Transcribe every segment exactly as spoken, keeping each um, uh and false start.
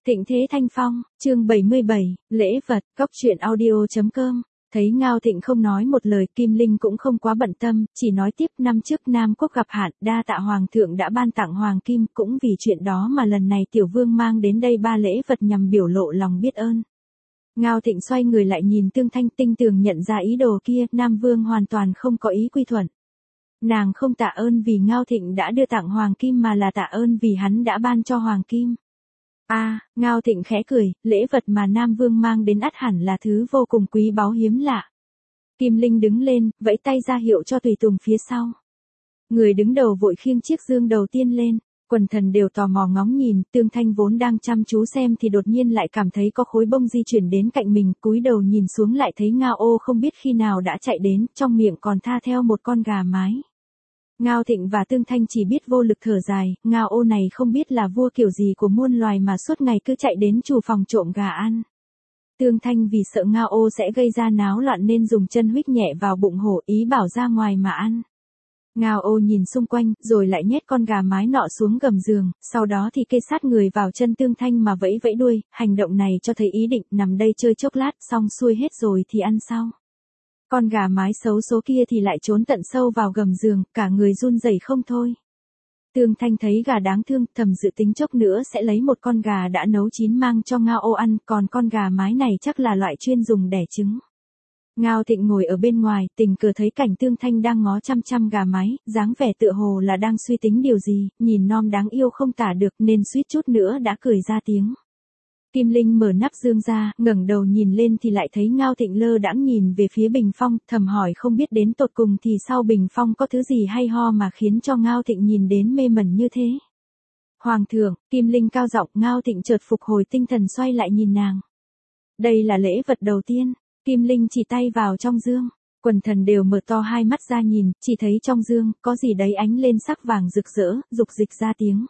Thịnh Thế Thanh Phong, chương bảy mươi bảy, lễ vật, cóc truyện audio chấm com. Thấy Ngao Thịnh không nói một lời, Kim Linh cũng không quá bận tâm, chỉ nói tiếp năm trước Nam Quốc gặp hạn, đa tạ Hoàng thượng đã ban tặng Hoàng Kim, cũng vì chuyện đó mà lần này Tiểu Vương mang đến đây ba lễ vật nhằm biểu lộ lòng biết ơn. Ngao Thịnh xoay người lại nhìn Tương Thanh, tinh tường nhận ra ý đồ kia, Nam Vương hoàn toàn không có ý quy thuận. Nàng không tạ ơn vì Ngao Thịnh đã đưa tặng Hoàng Kim mà là tạ ơn vì hắn đã ban cho Hoàng Kim. A, à, Ngao Thịnh khẽ cười, lễ vật mà Nam Vương mang đến ắt hẳn là thứ vô cùng quý báu hiếm lạ. Kim Linh đứng lên, vẫy tay ra hiệu cho tùy tùng phía sau. Người đứng đầu vội khiêng chiếc dương đầu tiên lên, quần thần đều tò mò ngóng nhìn, Tương Thanh vốn đang chăm chú xem thì đột nhiên lại cảm thấy có khối bông di chuyển đến cạnh mình, cúi đầu nhìn xuống lại thấy Ngao Ô không biết khi nào đã chạy đến, trong miệng còn tha theo một con gà mái. Ngao Thịnh và Tương Thanh chỉ biết vô lực thở dài, Ngao Ô này không biết là vua kiểu gì của muôn loài mà suốt ngày cứ chạy đến chủ phòng trộm gà ăn. Tương Thanh vì sợ Ngao Ô sẽ gây ra náo loạn nên dùng chân huých nhẹ vào bụng hổ, ý bảo ra ngoài mà ăn. Ngao Ô nhìn xung quanh, rồi lại nhét con gà mái nọ xuống gầm giường, sau đó thì kê sát người vào chân Tương Thanh mà vẫy vẫy đuôi, hành động này cho thấy ý định nằm đây chơi chốc lát xong xuôi hết rồi thì ăn sau. Con gà mái xấu số kia thì lại trốn tận sâu vào gầm giường, cả người run rẩy không thôi. Tương Thanh thấy gà đáng thương, thầm dự tính chốc nữa sẽ lấy một con gà đã nấu chín mang cho Ngao Ô ăn, còn con gà mái này chắc là loại chuyên dùng đẻ trứng. Ngao Thịnh ngồi ở bên ngoài, tình cờ thấy cảnh Tương Thanh đang ngó chăm chăm gà mái, dáng vẻ tựa hồ là đang suy tính điều gì, nhìn non đáng yêu không tả được nên suýt chút nữa đã cười ra tiếng. Kim Linh mở nắp dương ra, ngẩng đầu nhìn lên thì lại thấy Ngao Thịnh lơ đãng nhìn về phía bình phong, thầm hỏi không biết đến tột cùng thì sau bình phong có thứ gì hay ho mà khiến cho Ngao Thịnh nhìn đến mê mẩn như thế. Hoàng thượng, Kim Linh cao giọng, Ngao Thịnh chợt phục hồi tinh thần xoay lại nhìn nàng. Đây là lễ vật đầu tiên, Kim Linh chỉ tay vào trong dương, quần thần đều mở to hai mắt ra nhìn, chỉ thấy trong dương, có gì đấy ánh lên sắc vàng rực rỡ, rục dịch ra tiếng.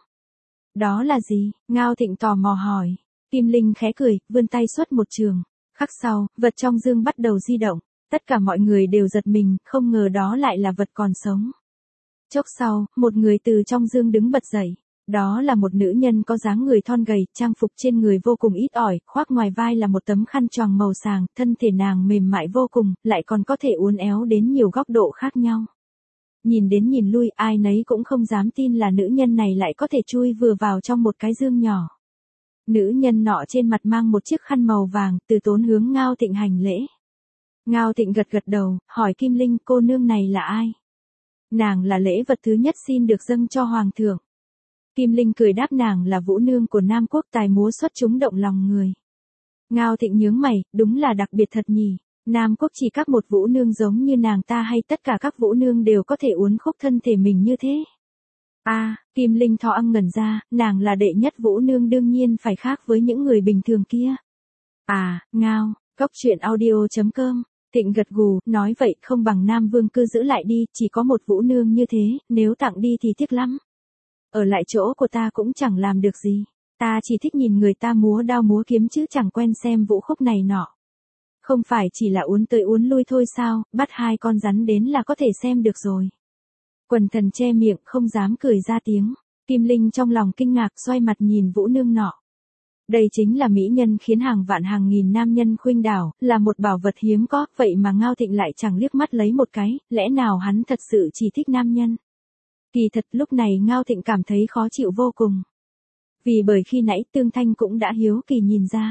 Đó là gì? Ngao Thịnh tò mò hỏi. Kim Linh khẽ cười, vươn tay xuất một trường. Khắc sau, vật trong dương bắt đầu di động. Tất cả mọi người đều giật mình, không ngờ đó lại là vật còn sống. Chốc sau, một người từ trong dương đứng bật dậy. Đó là một nữ nhân có dáng người thon gầy, trang phục trên người vô cùng ít ỏi, khoác ngoài vai là một tấm khăn choàng màu sàng, thân thể nàng mềm mại vô cùng, lại còn có thể uốn éo đến nhiều góc độ khác nhau. Nhìn đến nhìn lui, ai nấy cũng không dám tin là nữ nhân này lại có thể chui vừa vào trong một cái dương nhỏ. Nữ nhân nọ trên mặt mang một chiếc khăn màu vàng, từ tốn hướng Ngao Thịnh hành lễ. Ngao Thịnh gật gật đầu, hỏi Kim Linh cô nương này là ai? Nàng là lễ vật thứ nhất xin được dâng cho Hoàng thượng. Kim Linh cười đáp nàng là vũ nương của Nam Quốc, tài múa xuất chúng động lòng người. Ngao Thịnh nhướng mày, đúng là đặc biệt thật nhỉ. Nam Quốc chỉ các một vũ nương giống như nàng ta hay tất cả các vũ nương đều có thể uốn khúc thân thể mình như thế? A, à, Kim Linh thò ăng ngẩn ra, nàng là đệ nhất vũ nương đương nhiên phải khác với những người bình thường kia. À, Ngao, cóc truyện audio chấm com. Thịnh gật gù, nói vậy không bằng Nam Vương cứ giữ lại đi, chỉ có một vũ nương như thế, nếu tặng đi thì tiếc lắm. Ở lại chỗ của ta cũng chẳng làm được gì, ta chỉ thích nhìn người ta múa đao múa kiếm chứ chẳng quen xem vũ khúc này nọ. Không phải chỉ là uốn tới uốn lui thôi sao, bắt hai con rắn đến là có thể xem được rồi. Quần thần che miệng không dám cười ra tiếng. Kim Linh trong lòng kinh ngạc xoay mặt nhìn vũ nương nọ. Đây chính là mỹ nhân khiến hàng vạn hàng nghìn nam nhân khuynh đảo, là một bảo vật hiếm có, vậy mà Ngao Thịnh lại chẳng liếc mắt lấy một cái, lẽ nào hắn thật sự chỉ thích nam nhân? Kỳ thật lúc này Ngao Thịnh cảm thấy khó chịu vô cùng. Vì bởi khi nãy Tương Thanh cũng đã hiếu kỳ nhìn ra.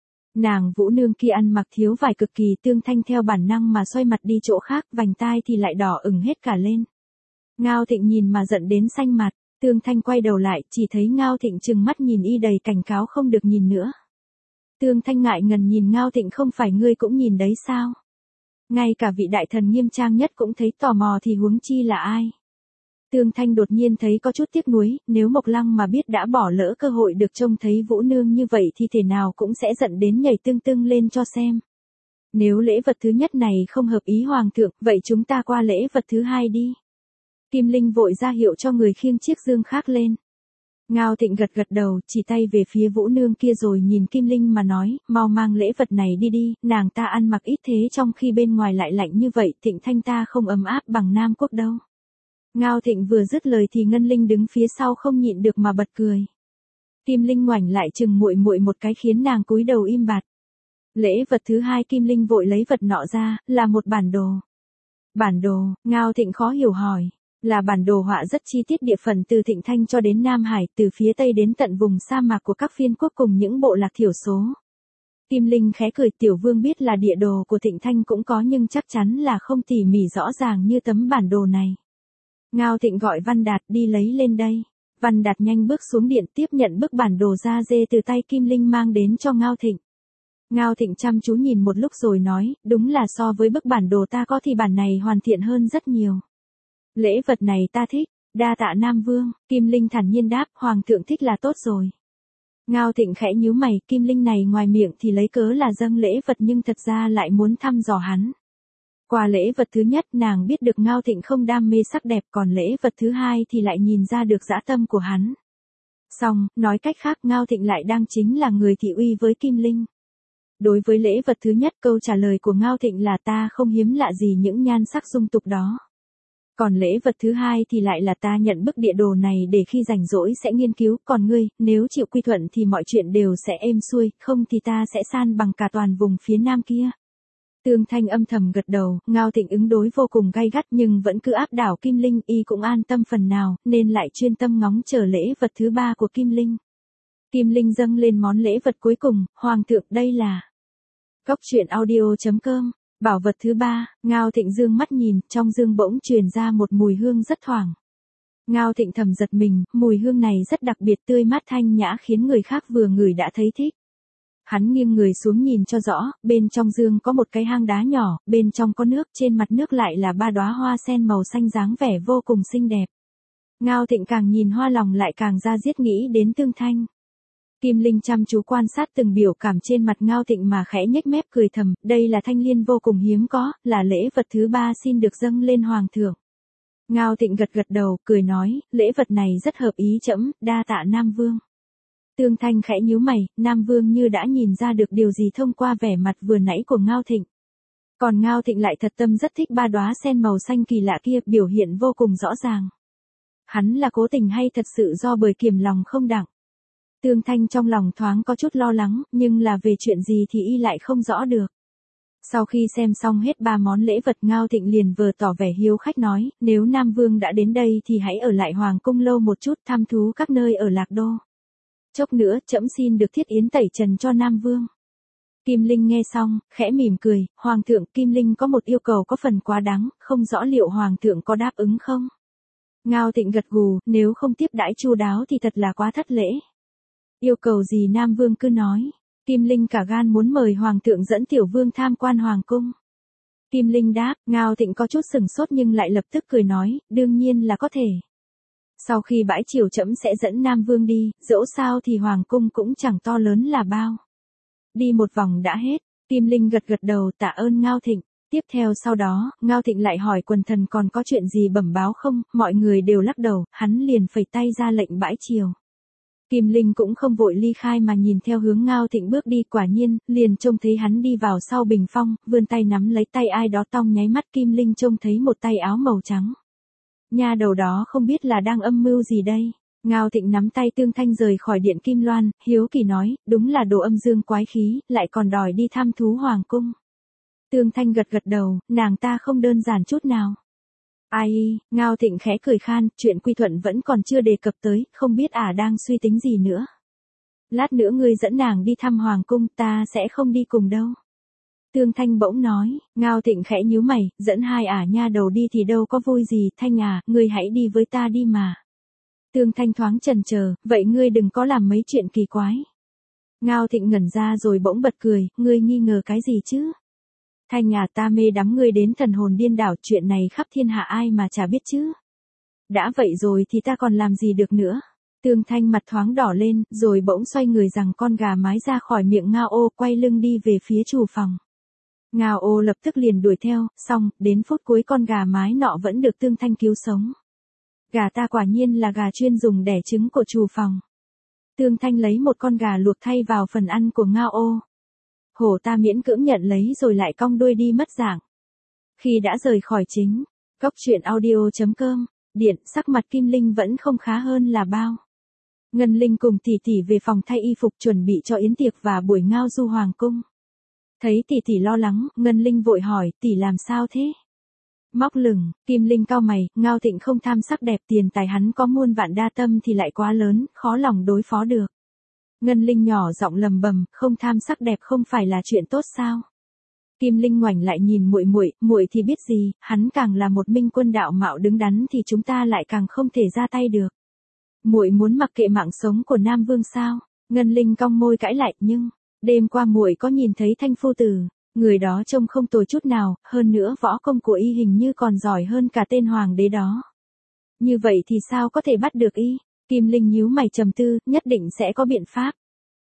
Nàng vũ nương kia ăn mặc thiếu vải cực kỳ, Tương Thanh theo bản năng mà xoay mặt đi chỗ khác, vành tai thì lại đỏ ửng hết cả lên. Ngao Thịnh nhìn mà giận đến xanh mặt, Tương Thanh quay đầu lại, chỉ thấy Ngao Thịnh trừng mắt nhìn y đầy cảnh cáo không được nhìn nữa. Tương Thanh ngại ngần nhìn Ngao Thịnh, không phải ngươi cũng nhìn đấy sao? Ngay cả vị đại thần nghiêm trang nhất cũng thấy tò mò thì huống chi là ai? Tương Thanh đột nhiên thấy có chút tiếc nuối, nếu Mộc Lăng mà biết đã bỏ lỡ cơ hội được trông thấy vũ nương như vậy thì thể nào cũng sẽ giận đến nhảy tưng tưng lên cho xem. Nếu lễ vật thứ nhất này không hợp ý Hoàng thượng, vậy chúng ta qua lễ vật thứ hai đi. Kim Linh vội ra hiệu cho người khiêng chiếc dương khác lên. Ngao Thịnh gật gật đầu, chỉ tay về phía vũ nương kia rồi nhìn Kim Linh mà nói, mau mang lễ vật này đi đi, nàng ta ăn mặc ít thế trong khi bên ngoài lại lạnh như vậy, Thịnh Thanh ta không ấm áp bằng Nam Quốc đâu. Ngao Thịnh vừa dứt lời thì Ngân Linh đứng phía sau không nhịn được mà bật cười. Kim Linh ngoảnh lại chừng muội muội một cái khiến nàng cúi đầu im bặt. Lễ vật thứ hai Kim Linh vội lấy vật nọ ra, là một bản đồ. Bản đồ, Ngao Thịnh khó hiểu hỏi. Là bản đồ họa rất chi tiết địa phận từ Thịnh Thanh cho đến Nam Hải, từ phía Tây đến tận vùng sa mạc của các phiên quốc cùng những bộ lạc thiểu số. Kim Linh khẽ cười, Tiểu Vương biết là địa đồ của Thịnh Thanh cũng có nhưng chắc chắn là không tỉ mỉ rõ ràng như tấm bản đồ này. Ngao Thịnh gọi Văn Đạt đi lấy lên đây. Văn Đạt nhanh bước xuống điện tiếp nhận bức bản đồ da dê từ tay Kim Linh mang đến cho Ngao Thịnh. Ngao Thịnh chăm chú nhìn một lúc rồi nói, đúng là so với bức bản đồ ta có thì bản này hoàn thiện hơn rất nhiều. Lễ vật này ta thích, đa tạ Nam Vương, Kim Linh thản nhiên đáp, Hoàng thượng thích là tốt rồi. Ngao Thịnh khẽ nhíu mày, Kim Linh này ngoài miệng thì lấy cớ là dâng lễ vật nhưng thật ra lại muốn thăm dò hắn. Qua lễ vật thứ nhất nàng biết được Ngao Thịnh không đam mê sắc đẹp, còn lễ vật thứ hai thì lại nhìn ra được dã tâm của hắn. Xong, nói cách khác Ngao Thịnh lại đang chính là người thị uy với Kim Linh. Đối với lễ vật thứ nhất câu trả lời của Ngao Thịnh là ta không hiếm lạ gì những nhan sắc dung tục đó. Còn lễ vật thứ hai thì lại là ta nhận bức địa đồ này để khi rảnh rỗi sẽ nghiên cứu, còn ngươi, nếu chịu quy thuận thì mọi chuyện đều sẽ êm xuôi, không thì ta sẽ san bằng cả toàn vùng phía nam kia. Tương Thanh âm thầm gật đầu, Ngao Thịnh ứng đối vô cùng gay gắt nhưng vẫn cứ áp đảo Kim Linh, y cũng an tâm phần nào, nên lại chuyên tâm ngóng chờ lễ vật thứ ba của Kim Linh. Kim Linh dâng lên món lễ vật cuối cùng, Hoàng thượng đây là. Cốc truyện audio chấm com. Bảo vật thứ ba, Ngao Thịnh dương mắt nhìn, trong dương bỗng truyền ra một mùi hương rất thoảng. Ngao Thịnh thầm giật mình, mùi hương này rất đặc biệt tươi mát thanh nhã khiến người khác vừa ngửi đã thấy thích. Hắn nghiêng người xuống nhìn cho rõ, bên trong dương có một cái hang đá nhỏ, bên trong có nước, trên mặt nước lại là ba đóa hoa sen màu xanh dáng vẻ vô cùng xinh đẹp. Ngao Thịnh càng nhìn hoa lòng lại càng ra diết nghĩ đến Tương Thanh. Kim Linh chăm chú quan sát từng biểu cảm trên mặt Ngao Thịnh mà khẽ nhếch mép cười thầm, đây là thanh liên vô cùng hiếm có, là lễ vật thứ ba xin được dâng lên Hoàng thượng. Ngao Thịnh gật gật đầu, cười nói, lễ vật này rất hợp ý trẫm, đa tạ Nam Vương. Tương Thanh khẽ nhíu mày, Nam Vương như đã nhìn ra được điều gì thông qua vẻ mặt vừa nãy của Ngao Thịnh. Còn Ngao Thịnh lại thật tâm rất thích ba đóa sen màu xanh kỳ lạ kia, biểu hiện vô cùng rõ ràng. Hắn là cố tình hay thật sự do bởi kiềm lòng không đặng. Tương Thanh trong lòng thoáng có chút lo lắng, nhưng là về chuyện gì thì y lại không rõ được. Sau khi xem xong hết ba món lễ vật Ngao Thịnh liền vừa tỏ vẻ hiếu khách nói, nếu Nam Vương đã đến đây thì hãy ở lại Hoàng cung lâu một chút thăm thú các nơi ở Lạc Đô. Chốc nữa trẫm xin được thiết yến tẩy trần cho Nam Vương. Kim Linh nghe xong, khẽ mỉm cười, Hoàng thượng Kim Linh có một yêu cầu có phần quá đáng, không rõ liệu Hoàng thượng có đáp ứng không? Ngao Thịnh gật gù, nếu không tiếp đãi chu đáo thì thật là quá thất lễ. Yêu cầu gì Nam Vương cứ nói. Kim Linh cả gan muốn mời Hoàng thượng dẫn Tiểu Vương tham quan Hoàng cung. Kim Linh đáp, Ngao Thịnh có chút sừng sốt nhưng lại lập tức cười nói, đương nhiên là có thể. Sau khi bãi triều trẫm sẽ dẫn Nam Vương đi, dẫu sao thì Hoàng cung cũng chẳng to lớn là bao. Đi một vòng đã hết, Kim Linh gật gật đầu tạ ơn Ngao Thịnh. Tiếp theo sau đó, Ngao Thịnh lại hỏi quần thần còn có chuyện gì bẩm báo không, mọi người đều lắc đầu, hắn liền phẩy tay ra lệnh bãi triều. Kim Linh cũng không vội ly khai mà nhìn theo hướng Ngao Thịnh bước đi, quả nhiên, liền trông thấy hắn đi vào sau bình phong, vươn tay nắm lấy tay ai đó tong nháy mắt Kim Linh trông thấy một tay áo màu trắng. Nha đầu đó không biết là đang âm mưu gì đây. Ngao Thịnh nắm tay Tương Thanh rời khỏi điện Kim Loan, hiếu kỳ nói, đúng là đồ âm dương quái khí, lại còn đòi đi thăm thú Hoàng cung. Tương Thanh gật gật đầu, nàng ta không đơn giản chút nào. Ai, Ngao Thịnh khẽ cười khan, chuyện quy thuận vẫn còn chưa đề cập tới, không biết ả à đang suy tính gì nữa. Lát nữa ngươi dẫn nàng đi thăm Hoàng cung, ta sẽ không đi cùng đâu. Tương Thanh bỗng nói, Ngao Thịnh khẽ nhíu mày, dẫn hai ả à nha đầu đi thì đâu có vui gì, Thanh à, ngươi hãy đi với ta đi mà. Tương Thanh thoáng chần chờ, vậy ngươi đừng có làm mấy chuyện kỳ quái. Ngao Thịnh ngẩn ra rồi bỗng bật cười, ngươi nghi ngờ cái gì chứ? Thanh à, ta mê đắm ngươi đến thần hồn điên đảo, chuyện này khắp thiên hạ ai mà chả biết chứ. Đã vậy rồi thì ta còn làm gì được nữa. Tương Thanh mặt thoáng đỏ lên, rồi bỗng xoay người rằng con gà mái ra khỏi miệng Ngao Ô, quay lưng đi về phía chủ phòng. Ngao Ô lập tức liền đuổi theo, xong, đến phút cuối con gà mái nọ vẫn được Tương Thanh cứu sống. Gà ta quả nhiên là gà chuyên dùng đẻ trứng của chủ phòng. Tương Thanh lấy một con gà luộc thay vào phần ăn của Ngao Ô. Hổ ta miễn cưỡng nhận lấy rồi lại cong đuôi đi mất dạng. Khi đã rời khỏi chính, cốc truyện audio chấm com, điện, sắc mặt Kim Linh vẫn không khá hơn là bao. Ngân Linh cùng tỷ tỷ về phòng thay y phục chuẩn bị cho yến tiệc và buổi ngao du hoàng cung. Thấy tỷ tỷ lo lắng, Ngân Linh vội hỏi, tỷ làm sao thế? Móc lửng, Kim Linh cau mày, Ngao Thịnh không tham sắc đẹp, tiền tài hắn có muôn vạn đa tâm thì lại quá lớn, khó lòng đối phó được. Ngân Linh nhỏ giọng lầm bầm, không tham sắc đẹp không phải là chuyện tốt sao? Kim Linh ngoảnh lại nhìn muội muội, muội thì biết gì, hắn càng là một minh quân đạo mạo đứng đắn thì chúng ta lại càng không thể ra tay được. Muội muốn mặc kệ mạng sống của Nam Vương sao? Ngân Linh cong môi cãi lại, nhưng đêm qua muội có nhìn thấy Thanh phu tử, người đó trông không tồi chút nào, hơn nữa võ công của y hình như còn giỏi hơn cả tên hoàng đế đó. Như vậy thì sao có thể bắt được y? Kim Linh nhíu mày trầm tư, nhất định sẽ có biện pháp.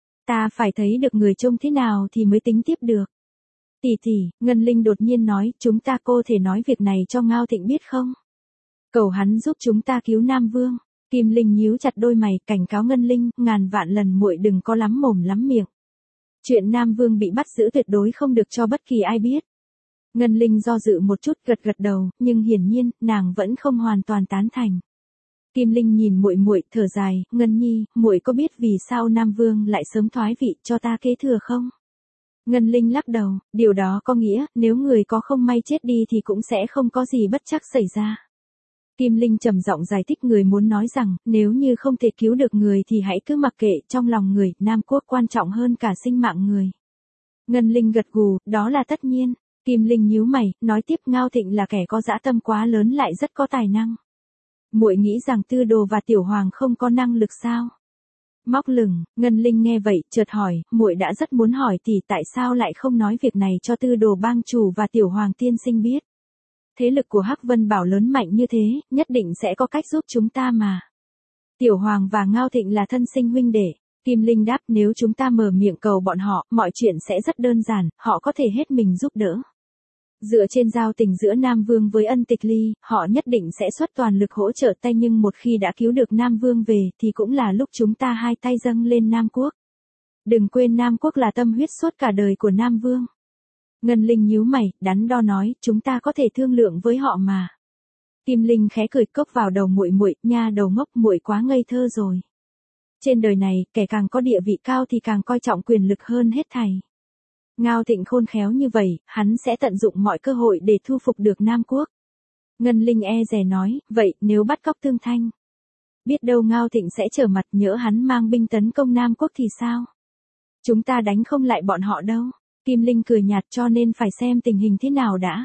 Ta phải thấy được người trông thế nào thì mới tính tiếp được. Tỷ tỷ, Ngân Linh đột nhiên nói, chúng ta cô thể nói việc này cho Ngao Thịnh biết không? Cầu hắn giúp chúng ta cứu Nam Vương. Kim Linh nhíu chặt đôi mày, cảnh cáo Ngân Linh, ngàn vạn lần muội đừng có lắm mồm lắm miệng. Chuyện Nam Vương bị bắt giữ tuyệt đối không được cho bất kỳ ai biết. Ngân Linh do dự một chút, gật gật đầu, nhưng hiển nhiên, nàng vẫn không hoàn toàn tán thành. Kim Linh nhìn muội muội, thở dài, Ngân Nhi, muội có biết vì sao Nam Vương lại sớm thoái vị cho ta kế thừa không? Ngân Linh lắc đầu, điều đó có nghĩa, nếu người có không may chết đi thì cũng sẽ không có gì bất trắc xảy ra. Kim Linh trầm giọng giải thích, người muốn nói rằng, nếu như không thể cứu được người thì hãy cứ mặc kệ, trong lòng người, Nam Quốc quan trọng hơn cả sinh mạng người. Ngân Linh gật gù, đó là tất nhiên. Kim Linh nhíu mày, nói tiếp, Ngao Thịnh là kẻ có dã tâm quá lớn lại rất có tài năng. Muội nghĩ rằng Tư Đồ và Tiểu Hoàng không có năng lực sao? Móc lửng, Ngân Linh nghe vậy, chợt hỏi, muội đã rất muốn hỏi tỷ tại sao lại không nói việc này cho Tư Đồ bang chủ và Tiểu Hoàng tiên sinh biết. Thế lực của Hắc Vân Bảo lớn mạnh như thế, nhất định sẽ có cách giúp chúng ta mà. Tiểu Hoàng và Ngao Thịnh là thân sinh huynh đệ. Kim Linh đáp, nếu chúng ta mở miệng cầu bọn họ, mọi chuyện sẽ rất đơn giản, họ có thể hết mình giúp đỡ. Dựa trên giao tình giữa Nam Vương với Ân Tịch Ly, họ nhất định sẽ xuất toàn lực hỗ trợ tay, nhưng một khi đã cứu được Nam Vương về thì cũng là lúc chúng ta hai tay dâng lên Nam Quốc. Đừng quên Nam Quốc là tâm huyết suốt cả đời của Nam Vương. Ngân Linh nhíu mày, đắn đo nói, chúng ta có thể thương lượng với họ mà. Kim Linh khẽ cười, cốc vào đầu muội muội, nha đầu ngốc, muội quá ngây thơ rồi. Trên đời này, kẻ càng có địa vị cao thì càng coi trọng quyền lực hơn hết thảy. Ngao Thịnh khôn khéo như vậy, hắn sẽ tận dụng mọi cơ hội để thu phục được Nam Quốc. Ngân Linh e dè nói, vậy nếu bắt cóc Tương Thanh, biết đâu Ngao Thịnh sẽ trở mặt, nhỡ hắn mang binh tấn công Nam Quốc thì sao? Chúng ta đánh không lại bọn họ đâu. Kim Linh cười nhạt, cho nên phải xem tình hình thế nào đã.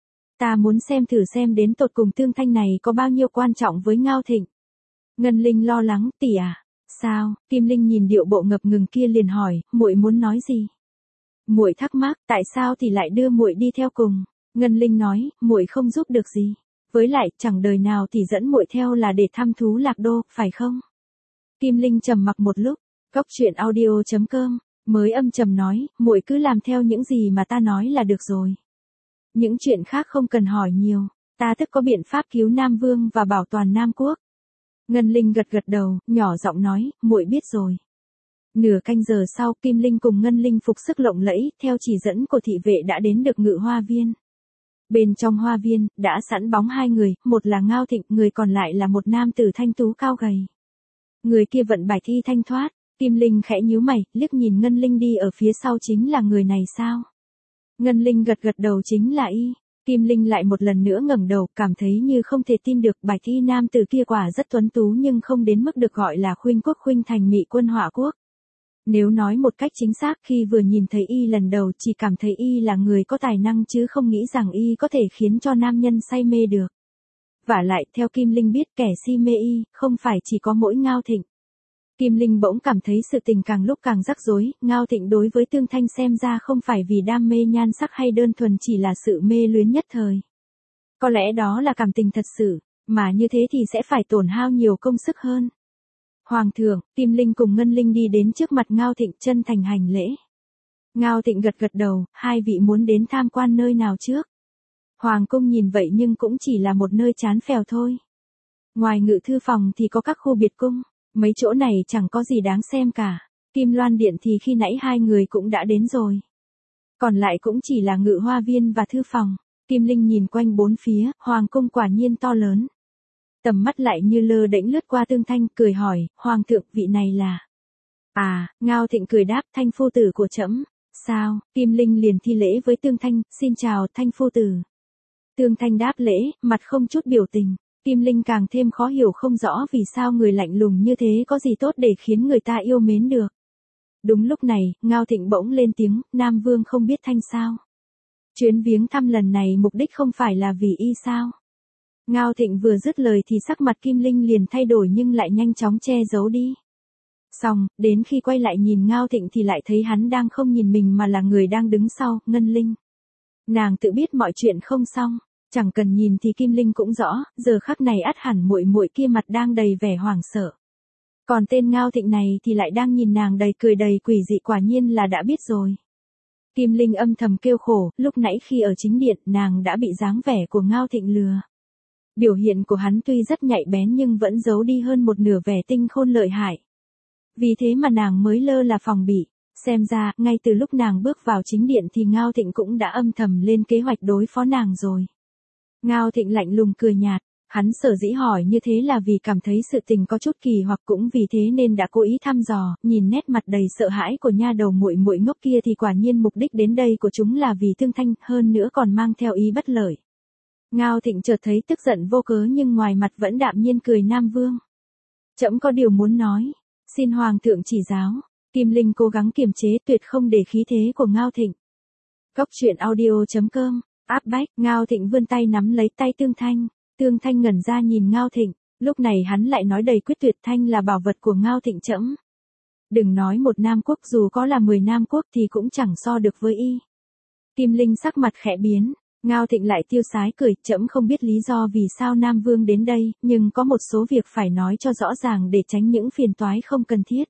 Ta muốn xem thử xem đến tột cùng Tương Thanh này có bao nhiêu quan trọng với Ngao Thịnh. Ngân Linh lo lắng, tỷ à, sao? Kim Linh nhìn điệu bộ ngập ngừng kia liền hỏi, muội muốn nói gì? Muội thắc mắc, tại sao thì lại đưa muội đi theo cùng? Ngân Linh nói, muội không giúp được gì. Với lại, chẳng đời nào thì dẫn muội theo là để thăm thú Lạc Đô, phải không? Kim Linh trầm mặc một lúc, Cóc truyện audio chấm com, mới âm trầm nói, muội cứ làm theo những gì mà ta nói là được rồi. Những chuyện khác không cần hỏi nhiều, ta tức có biện pháp cứu Nam Vương và bảo toàn Nam Quốc. Ngân Linh gật gật đầu, nhỏ giọng nói, muội biết rồi. Nửa canh giờ sau, Kim Linh cùng Ngân Linh phục sức lộng lẫy, theo chỉ dẫn của thị vệ đã đến được Ngự Hoa Viên. Bên trong hoa viên, đã sẵn bóng hai người, một là Ngao Thịnh, người còn lại là một nam tử thanh tú cao gầy. Người kia vận bài thi thanh thoát, Kim Linh khẽ nhíu mày, liếc nhìn Ngân Linh đi ở phía sau, chính là người này sao? Ngân Linh gật gật đầu, chính là y. Kim Linh lại một lần nữa ngẩng đầu, cảm thấy như không thể tin được, bài thi nam tử kia quả rất tuấn tú nhưng không đến mức được gọi là khuynh quốc khuynh thành Mị quân Hỏa Quốc. Nếu nói một cách chính xác, khi vừa nhìn thấy y lần đầu chỉ cảm thấy y là người có tài năng chứ không nghĩ rằng y có thể khiến cho nam nhân say mê được. Vả lại, theo Kim Linh biết, kẻ si mê y, không phải chỉ có mỗi Ngao Thịnh. Kim Linh bỗng cảm thấy sự tình càng lúc càng rắc rối, Ngao Thịnh đối với Tương Thanh xem ra không phải vì đam mê nhan sắc hay đơn thuần chỉ là sự mê luyến nhất thời. Có lẽ đó là cảm tình thật sự, mà như thế thì sẽ phải tổn hao nhiều công sức hơn. Hoàng thượng, Kim Linh cùng Ngân Linh đi đến trước mặt Ngao Thịnh, chân thành hành lễ. Ngao Thịnh gật gật đầu, hai vị muốn đến tham quan nơi nào trước? Hoàng cung nhìn vậy nhưng cũng chỉ là một nơi chán phèo thôi. Ngoài ngự thư phòng thì có các khu biệt cung, mấy chỗ này chẳng có gì đáng xem cả. Kim Loan Điện thì khi nãy hai người cũng đã đến rồi. Còn lại cũng chỉ là Ngự Hoa Viên và thư phòng. Kim Linh nhìn quanh bốn phía, hoàng cung quả nhiên to lớn. Tầm mắt lại như lơ đễnh lướt qua Tương Thanh, cười hỏi, Hoàng thượng, vị này là... À, Ngao Thịnh cười đáp, Thanh phu tử của trẫm. Sao? Kim Linh liền thi lễ với Tương Thanh, xin chào, Thanh phu tử. Tương Thanh đáp lễ, mặt không chút biểu tình. Kim Linh càng thêm khó hiểu không rõ vì sao người lạnh lùng như thế có gì tốt để khiến người ta yêu mến được. Đúng lúc này, Ngao Thịnh bỗng lên tiếng, Nam Vương không biết Thanh sao? Chuyến viếng thăm lần này mục đích không phải là vì y sao? Ngao Thịnh vừa dứt lời thì sắc mặt Kim Linh liền thay đổi nhưng lại nhanh chóng che giấu đi. Xong, đến khi quay lại nhìn Ngao Thịnh thì lại thấy hắn đang không nhìn mình mà là người đang đứng sau, Ngân Linh. Nàng tự biết mọi chuyện không xong, chẳng cần nhìn thì Kim Linh cũng rõ, giờ khắc này ắt hẳn muội muội kia mặt đang đầy vẻ hoảng sợ. Còn tên Ngao Thịnh này thì lại đang nhìn nàng đầy cười đầy quỷ dị, quả nhiên là đã biết rồi. Kim Linh âm thầm kêu khổ, lúc nãy khi ở chính điện nàng đã bị dáng vẻ của Ngao Thịnh lừa. Biểu hiện của hắn tuy rất nhạy bén nhưng vẫn giấu đi hơn một nửa vẻ tinh khôn lợi hại. Vì thế mà nàng mới lơ là phòng bị, xem ra, ngay từ lúc nàng bước vào chính điện thì Ngao Thịnh cũng đã âm thầm lên kế hoạch đối phó nàng rồi. Ngao Thịnh lạnh lùng cười nhạt, hắn sở dĩ hỏi như thế là vì cảm thấy sự tình có chút kỳ hoặc cũng vì thế nên đã cố ý thăm dò, nhìn nét mặt đầy sợ hãi của nha đầu muội muội ngốc kia thì quả nhiên mục đích đến đây của chúng là vì Tương Thanh, hơn nữa còn mang theo ý bất lợi. Ngao Thịnh chợt thấy tức giận vô cớ nhưng ngoài mặt vẫn đạm nhiên cười, Nam Vương. Trẫm có điều muốn nói, xin Hoàng thượng chỉ giáo. Kim Linh cố gắng kiềm chế tuyệt không để khí thế của Ngao Thịnh. Cốc truyện audio chấm com, áp bách, Ngao Thịnh vươn tay nắm lấy tay Tương Thanh. Tương Thanh ngẩn ra nhìn Ngao Thịnh, lúc này hắn lại nói đầy quyết tuyệt, Thanh là bảo vật của Ngao Thịnh trẫm. Đừng nói một Nam quốc, dù có là mười Nam quốc thì cũng chẳng so được với y. Kim Linh sắc mặt khẽ biến, Ngao Thịnh lại tiêu sái cười, trẫm không biết lý do vì sao Nam Vương đến đây, nhưng có một số việc phải nói cho rõ ràng để tránh những phiền toái không cần thiết.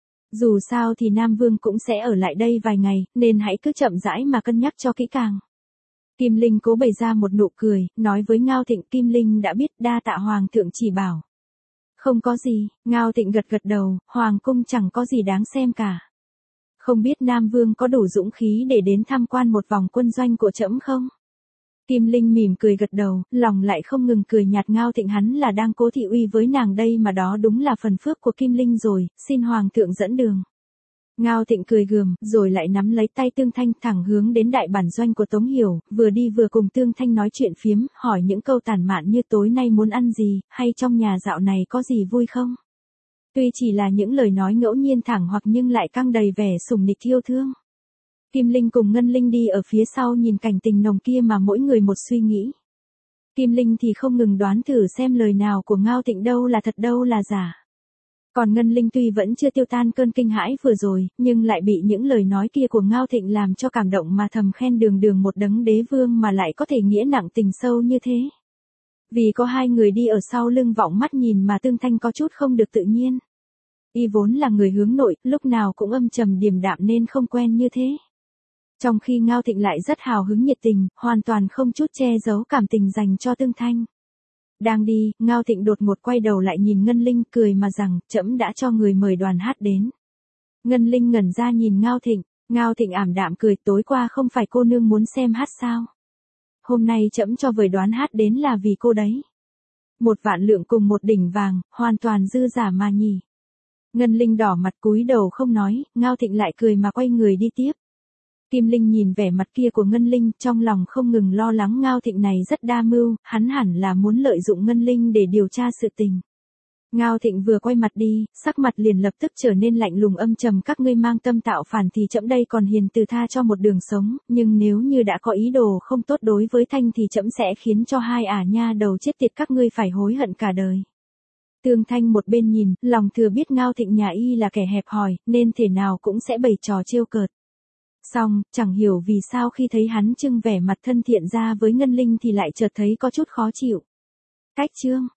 Dù sao thì Nam Vương cũng sẽ ở lại đây vài ngày, nên hãy cứ chậm rãi mà cân nhắc cho kỹ càng. Kim Linh cố bày ra một nụ cười, nói với Ngao Thịnh, Kim Linh đã biết, đa tạ Hoàng thượng chỉ bảo. Không có gì, Ngao Thịnh gật gật đầu, Hoàng cung chẳng có gì đáng xem cả. Không biết Nam Vương có đủ dũng khí để đến tham quan một vòng quân doanh của trẫm không? Kim Linh mỉm cười gật đầu, lòng lại không ngừng cười nhạt, Ngao Thịnh hắn là đang cố thị uy với nàng đây mà, đó đúng là phần phước của Kim Linh rồi, xin Hoàng thượng dẫn đường. Ngao Thịnh cười gườm, rồi lại nắm lấy tay Tương Thanh thẳng hướng đến đại bản doanh của Tống Hiểu, vừa đi vừa cùng Tương Thanh nói chuyện phiếm, hỏi những câu tản mạn như tối nay muốn ăn gì, hay trong nhà dạo này có gì vui không. Tuy chỉ là những lời nói ngẫu nhiên thẳng hoặc nhưng lại căng đầy vẻ sủng nịch yêu thương. Kim Linh cùng Ngân Linh đi ở phía sau nhìn cảnh tình nồng kia mà mỗi người một suy nghĩ. Kim Linh thì không ngừng đoán thử xem lời nào của Ngao Thịnh đâu là thật đâu là giả. Còn Ngân Linh tuy vẫn chưa tiêu tan cơn kinh hãi vừa rồi, nhưng lại bị những lời nói kia của Ngao Thịnh làm cho cảm động mà thầm khen đường đường một đấng đế vương mà lại có thể nghĩa nặng tình sâu như thế. Vì có hai người đi ở sau lưng vọng mắt nhìn mà Tương Thanh có chút không được tự nhiên. Y vốn là người hướng nội, lúc nào cũng âm trầm điềm đạm nên không quen như thế. Trong khi Ngao Thịnh lại rất hào hứng nhiệt tình, hoàn toàn không chút che giấu cảm tình dành cho Tương Thanh. Đang đi, Ngao Thịnh đột ngột quay đầu lại nhìn Ngân Linh cười mà rằng, trẫm đã cho người mời đoàn hát đến. Ngân Linh ngẩn ra nhìn Ngao Thịnh, Ngao Thịnh ảm đạm cười, tối qua không phải cô nương muốn xem hát sao? Hôm nay trẫm cho vời đoàn hát đến là vì cô đấy. Một vạn lượng cùng một đỉnh vàng, hoàn toàn dư giả mà nhỉ. Ngân Linh đỏ mặt cúi đầu không nói, Ngao Thịnh lại cười mà quay người đi tiếp. Kim Linh nhìn vẻ mặt kia của Ngân Linh, trong lòng không ngừng lo lắng Ngao Thịnh này rất đa mưu, hắn hẳn là muốn lợi dụng Ngân Linh để điều tra sự tình. Ngao Thịnh vừa quay mặt đi, sắc mặt liền lập tức trở nên lạnh lùng âm trầm, các ngươi mang tâm tạo phản thì trẫm đây còn hiền từ tha cho một đường sống, nhưng nếu như đã có ý đồ không tốt đối với Thanh thì trẫm sẽ khiến cho hai ả nha đầu chết tiệt các ngươi phải hối hận cả đời. Tương Thanh một bên nhìn, lòng thừa biết Ngao Thịnh nhà y là kẻ hẹp hòi, nên thể nào cũng sẽ bày trò trêu cợt. Xong, chẳng hiểu vì sao khi thấy hắn trưng vẻ mặt thân thiện ra với Ngân Linh thì lại chợt thấy có chút khó chịu. Cách chương